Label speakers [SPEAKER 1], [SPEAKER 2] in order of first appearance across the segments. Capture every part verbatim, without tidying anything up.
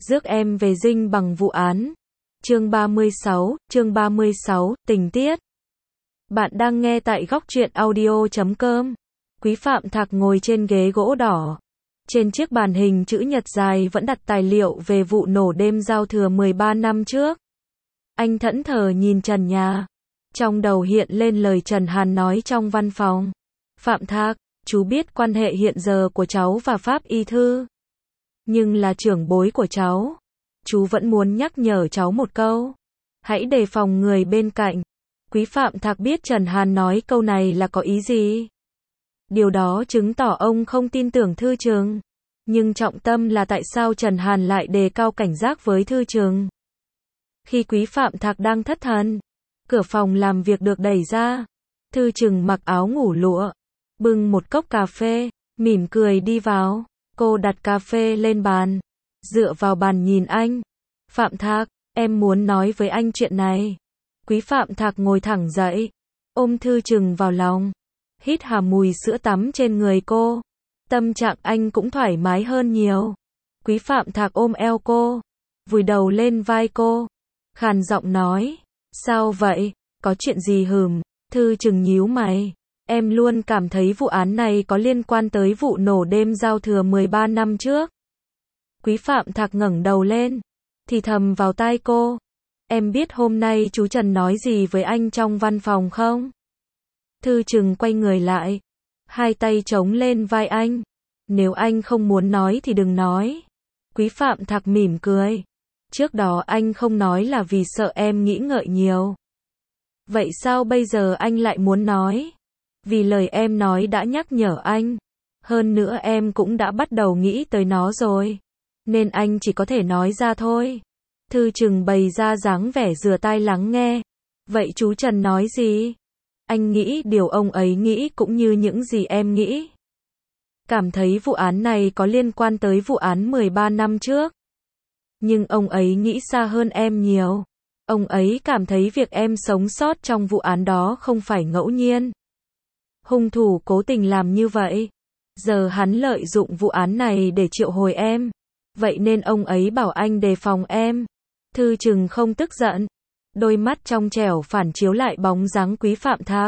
[SPEAKER 1] Rước em về dinh bằng vụ án. Chương ba mươi sáu, chương ba mươi sáu, tình tiết. Bạn đang nghe tại góc truyện audio chấm com. Quý Phạm Thạc ngồi trên ghế gỗ đỏ. Trên chiếc bàn hình chữ nhật dài vẫn đặt tài liệu về vụ nổ đêm giao thừa mười ba năm trước. Anh thẫn thờ nhìn trần nhà. Trong đầu hiện lên lời Trần Hàn nói trong văn phòng. Phạm Thạc, chú biết quan hệ hiện giờ của cháu và Pháp Y Thư. Nhưng là trưởng bối của cháu. Chú vẫn muốn nhắc nhở cháu một câu. Hãy đề phòng người bên cạnh. Quý Phạm Thạc biết Trần Hàn nói câu này là có ý gì. Điều đó chứng tỏ ông không tin tưởng Thư Trường. Nhưng trọng tâm là tại sao Trần Hàn lại đề cao cảnh giác với Thư Trường. Khi Quý Phạm Thạc đang thất thần, cửa phòng làm việc được đẩy ra. Thư Trường mặc áo ngủ lụa, bưng một cốc cà phê, mỉm cười đi vào. Cô đặt cà phê lên bàn, dựa vào bàn nhìn anh. Phạm Thạc, em muốn nói với anh chuyện này. Quý Phạm Thạc ngồi thẳng dậy, ôm Thư Trừng vào lòng, hít hà mùi sữa tắm trên người cô. Tâm trạng anh cũng thoải mái hơn nhiều. Quý Phạm Thạc ôm eo cô, vùi đầu lên vai cô, khàn giọng nói, sao vậy, có chuyện gì hừm? Thư Trừng nhíu mày. Em luôn cảm thấy vụ án này có liên quan tới vụ nổ đêm giao thừa mười ba năm trước. Quý Phạm Thạc ngẩng đầu lên, thì thầm vào tai cô. Em biết hôm nay chú Trần nói gì với anh trong văn phòng không? Thư Trừng quay người lại, hai tay chống lên vai anh. Nếu anh không muốn nói thì đừng nói. Quý Phạm Thạc mỉm cười. Trước đó anh không nói là vì sợ em nghĩ ngợi nhiều. Vậy sao bây giờ anh lại muốn nói? Vì lời em nói đã nhắc nhở anh. Hơn nữa em cũng đã bắt đầu nghĩ tới nó rồi. Nên anh chỉ có thể nói ra thôi. Thư Trừng bày ra dáng vẻ rửa tai lắng nghe. Vậy chú Trần nói gì? Anh nghĩ điều ông ấy nghĩ cũng như những gì em nghĩ. Cảm thấy vụ án này có liên quan tới vụ án mười ba năm trước. Nhưng ông ấy nghĩ xa hơn em nhiều. Ông ấy cảm thấy việc em sống sót trong vụ án đó không phải ngẫu nhiên. Hung thủ cố tình làm như vậy. Giờ hắn lợi dụng vụ án này để triệu hồi em. Vậy nên ông ấy bảo anh đề phòng em. Thư Trừng không tức giận. Đôi mắt trong trẻo phản chiếu lại bóng dáng Quý Phạm Thạc.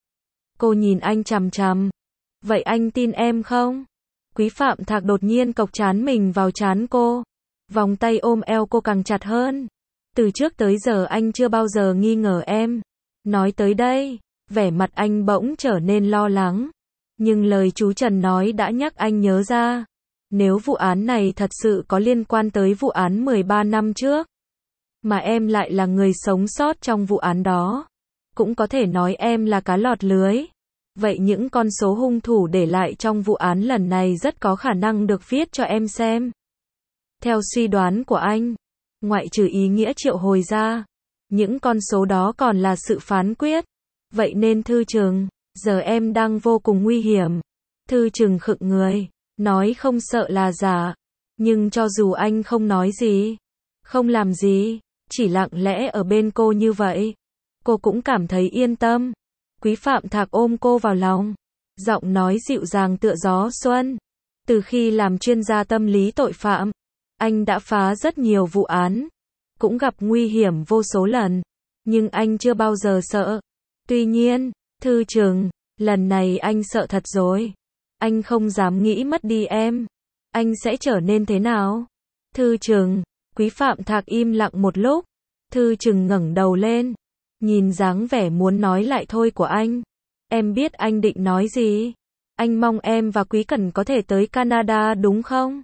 [SPEAKER 1] Cô nhìn anh chằm chằm. Vậy anh tin em không? Quý Phạm Thạc đột nhiên cộc trán mình vào trán cô. Vòng tay ôm eo cô càng chặt hơn. Từ trước tới giờ anh chưa bao giờ nghi ngờ em. Nói tới đây, vẻ mặt anh bỗng trở nên lo lắng. Nhưng lời chú Trần nói đã nhắc anh nhớ ra. Nếu vụ án này thật sự có liên quan tới vụ án mười ba năm trước, mà em lại là người sống sót trong vụ án đó, cũng có thể nói em là cá lọt lưới. Vậy những con số hung thủ để lại trong vụ án lần này rất có khả năng được viết cho em xem. Theo suy đoán của anh, ngoại trừ ý nghĩa triệu hồi ra, những con số đó còn là sự phán quyết. Vậy nên Thư Trừng, giờ em đang vô cùng nguy hiểm. Thư Trừng khựng người, nói không sợ là giả. Nhưng cho dù anh không nói gì, không làm gì, chỉ lặng lẽ ở bên cô như vậy, cô cũng cảm thấy yên tâm. Quý Phạm Thạc ôm cô vào lòng, giọng nói dịu dàng tựa gió xuân. Từ khi làm chuyên gia tâm lý tội phạm, anh đã phá rất nhiều vụ án, cũng gặp nguy hiểm vô số lần, nhưng anh chưa bao giờ sợ. Tuy nhiên, Thư Trừng, lần này anh sợ thật rồi. Anh không dám nghĩ mất đi em. Anh sẽ trở nên thế nào? Thư Trừng, Quý Phạm Thạc im lặng một lúc. Thư Trừng ngẩng đầu lên, nhìn dáng vẻ muốn nói lại thôi của anh. Em biết anh định nói gì. Anh mong em và Quý Cẩn có thể tới Canada đúng không?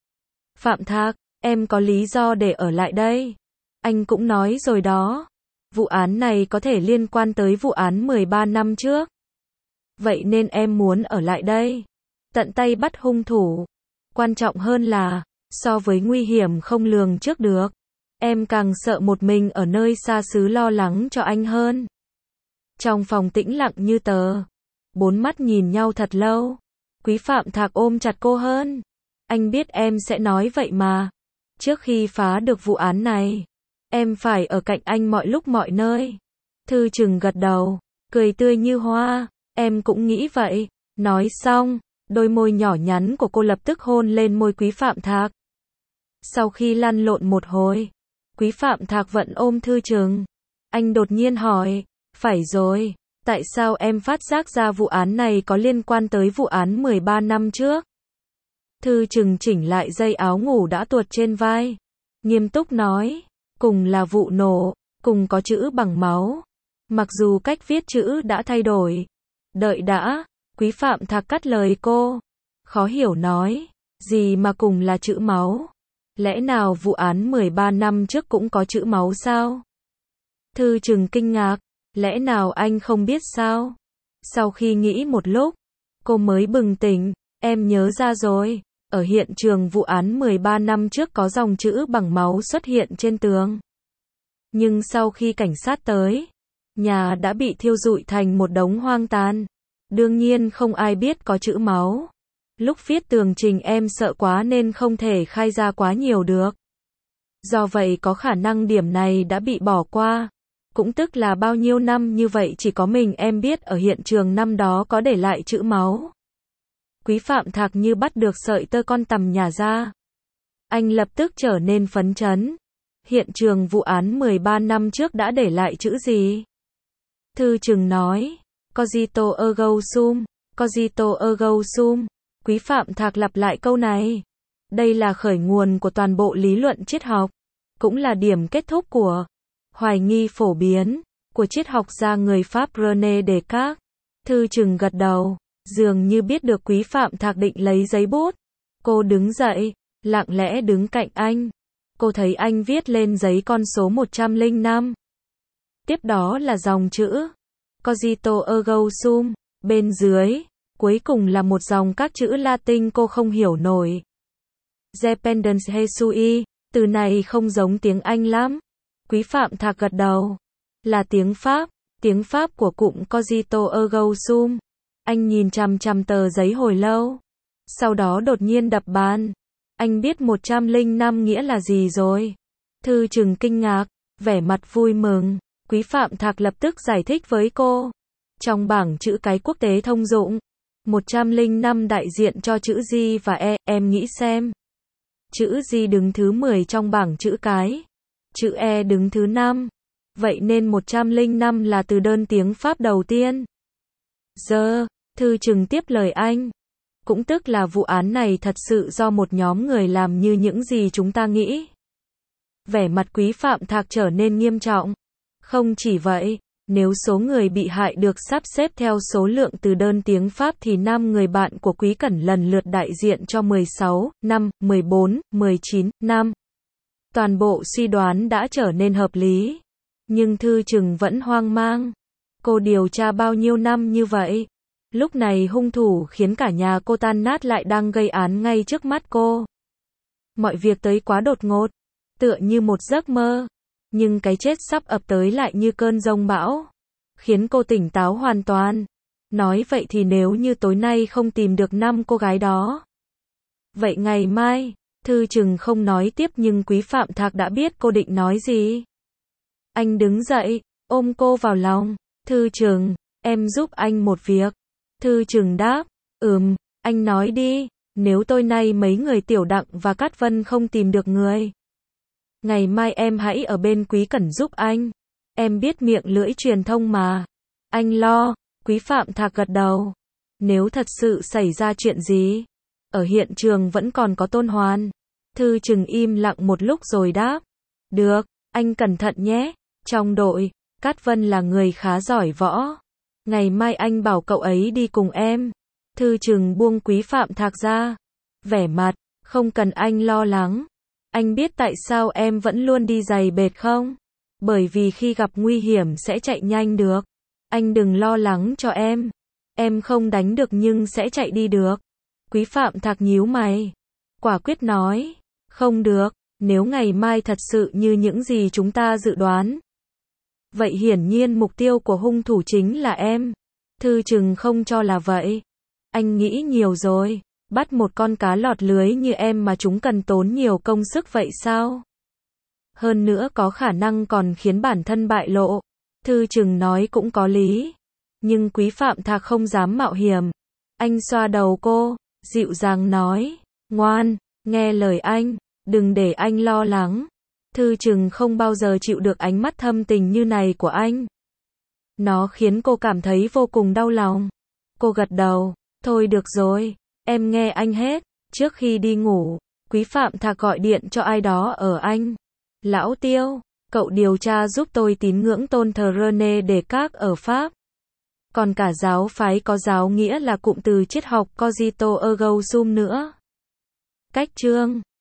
[SPEAKER 1] Phạm Thạc, em có lý do để ở lại đây. Anh cũng nói rồi đó. Vụ án này có thể liên quan tới vụ án mười ba năm trước. Vậy nên em muốn ở lại đây. Tận tay bắt hung thủ. Quan trọng hơn là, so với nguy hiểm không lường trước được, em càng sợ một mình ở nơi xa xứ lo lắng cho anh hơn. Trong phòng tĩnh lặng như tờ, bốn mắt nhìn nhau thật lâu. Quý Phạm Thạc ôm chặt cô hơn. Anh biết em sẽ nói vậy mà. Trước khi phá được vụ án này, em phải ở cạnh anh mọi lúc mọi nơi. Thư Trừng gật đầu, cười tươi như hoa. Em cũng nghĩ vậy. Nói xong, đôi môi nhỏ nhắn của cô lập tức hôn lên môi Quý Phạm Thạc. Sau khi lăn lộn một hồi, Quý Phạm Thạc vẫn ôm Thư Trừng. Anh đột nhiên hỏi, phải rồi, tại sao em phát giác ra vụ án này có liên quan tới vụ án mười ba năm trước? Thư Trừng chỉnh lại dây áo ngủ đã tuột trên vai. Nghiêm túc nói, cùng là vụ nổ, cùng có chữ bằng máu. Mặc dù cách viết chữ đã thay đổi. Đợi đã, Quý Phạm Thạc cắt lời cô. Khó hiểu nói, gì mà cùng là chữ máu? Lẽ nào vụ án mười ba năm trước cũng có chữ máu sao? Thư Trừng kinh ngạc, lẽ nào anh không biết sao? Sau khi nghĩ một lúc, cô mới bừng tỉnh, em nhớ ra rồi, ở hiện trường vụ án mười ba năm trước có dòng chữ bằng máu xuất hiện trên tường. Nhưng sau khi cảnh sát tới, nhà đã bị thiêu rụi thành một đống hoang tàn. Đương nhiên không ai biết có chữ máu. Lúc viết tường trình em sợ quá nên không thể khai ra quá nhiều được. Do vậy có khả năng điểm này đã bị bỏ qua. Cũng tức là bao nhiêu năm như vậy chỉ có mình em biết ở hiện trường năm đó có để lại chữ máu. Quý Phạm Thạc như bắt được sợi tơ con tằm nhả ra. Anh lập tức trở nên phấn chấn. Hiện trường vụ án mười ba năm trước đã để lại chữ gì? Thư Trừng nói, cogito ergo sum, cogito ergo sum. Quý Phạm Thạc lặp lại câu này. Đây là khởi nguồn của toàn bộ lý luận triết học, cũng là điểm kết thúc của hoài nghi phổ biến của triết học gia người Pháp René Descartes. Thư Trừng gật đầu, dường như biết được Quý Phạm Thạc định lấy giấy bút. Cô đứng dậy, lặng lẽ đứng cạnh anh. Cô thấy anh viết lên giấy con số một trăm lẻ năm. Tiếp đó là dòng chữ cogito ergo sum, bên dưới, cuối cùng là một dòng các chữ Latin cô không hiểu nổi. Dependens Jesui, từ này không giống tiếng Anh lắm. Quý Phạm Thạc gật đầu. Là tiếng Pháp, tiếng Pháp của cụm cogito ergo sum. Anh nhìn chằm chằm tờ giấy hồi lâu. Sau đó đột nhiên đập bàn. Anh biết một trăm lẻ năm nghĩa là gì rồi. Thư Trừng kinh ngạc, vẻ mặt vui mừng. Quý Phạm Thạc lập tức giải thích với cô. Trong bảng chữ cái quốc tế thông dụng, một trăm lẻ năm đại diện cho chữ G và E, em nghĩ xem. Chữ G đứng thứ mười trong bảng chữ cái, chữ E đứng thứ năm. Vậy nên một trăm lẻ năm là từ đơn tiếng Pháp đầu tiên. Giờ, Thư Trừng tiếp lời anh. Cũng tức là vụ án này thật sự do một nhóm người làm như những gì chúng ta nghĩ. Vẻ mặt Quý Phạm Thạc trở nên nghiêm trọng. Không chỉ vậy, nếu số người bị hại được sắp xếp theo số lượng từ đơn tiếng Pháp thì năm người bạn của Quý Cẩn lần lượt đại diện cho mười sáu, năm, mười bốn, mười chín, năm. Toàn bộ suy đoán đã trở nên hợp lý. Nhưng Thư Trừng vẫn hoang mang. Cô điều tra bao nhiêu năm như vậy? Lúc này hung thủ khiến cả nhà cô tan nát lại đang gây án ngay trước mắt cô. Mọi việc tới quá đột ngột, tựa như một giấc mơ. Nhưng cái chết sắp ập tới lại như cơn giông bão, khiến cô tỉnh táo hoàn toàn. Nói vậy thì nếu như tối nay không tìm được năm cô gái đó, vậy ngày mai? Thư Trừng không nói tiếp nhưng Quý Phạm Thạc đã biết cô định nói gì. Anh đứng dậy, ôm cô vào lòng. Thư Trừng, em giúp anh một việc. Thư Trừng đáp, ừm, anh nói đi. Nếu tối nay mấy người Tiểu Đặng và Cát Vân không tìm được người, ngày mai em hãy ở bên Quý Cẩn giúp anh. Em biết miệng lưỡi truyền thông mà. Anh lo. Quý Phạm Thạc gật đầu. Nếu thật sự xảy ra chuyện gì, ở hiện trường vẫn còn có Tôn Hoàn. Thư Trừng im lặng một lúc rồi đáp. Được, anh cẩn thận nhé. Trong đội, Cát Vân là người khá giỏi võ. Ngày mai anh bảo cậu ấy đi cùng em. Thư Trừng buông Quý Phạm Thạc ra. Vẻ mặt, không cần anh lo lắng. Anh biết tại sao em vẫn luôn đi giày bệt không? Bởi vì khi gặp nguy hiểm sẽ chạy nhanh được. Anh đừng lo lắng cho em. Em không đánh được nhưng sẽ chạy đi được. Quý Phạm Thạc nhíu mày. Quả quyết nói. Không được, nếu ngày mai thật sự như những gì chúng ta dự đoán. Vậy hiển nhiên mục tiêu của hung thủ chính là em. Thư Trừng không cho là vậy. Anh nghĩ nhiều rồi. Bắt một con cá lọt lưới như em mà chúng cần tốn nhiều công sức vậy sao? Hơn nữa có khả năng còn khiến bản thân bại lộ. Thư Trừng nói cũng có lý. Nhưng Quý Phạm Thạc không dám mạo hiểm. Anh xoa đầu cô, dịu dàng nói. Ngoan, nghe lời anh. Đừng để anh lo lắng. Thư chừng không bao giờ chịu được ánh mắt thâm tình như này của anh. Nó khiến cô cảm thấy vô cùng đau lòng. Cô gật đầu. Thôi được rồi, em nghe anh hết. Trước khi đi ngủ, Quý Phạm Thạc gọi điện cho ai đó ở Anh. Lão Tiêu, cậu điều tra giúp tôi tín ngưỡng tôn thờ René Descartes ở Pháp. Còn cả giáo phái có giáo nghĩa là cụm từ triết học cogito ergo sum nữa. Cách chương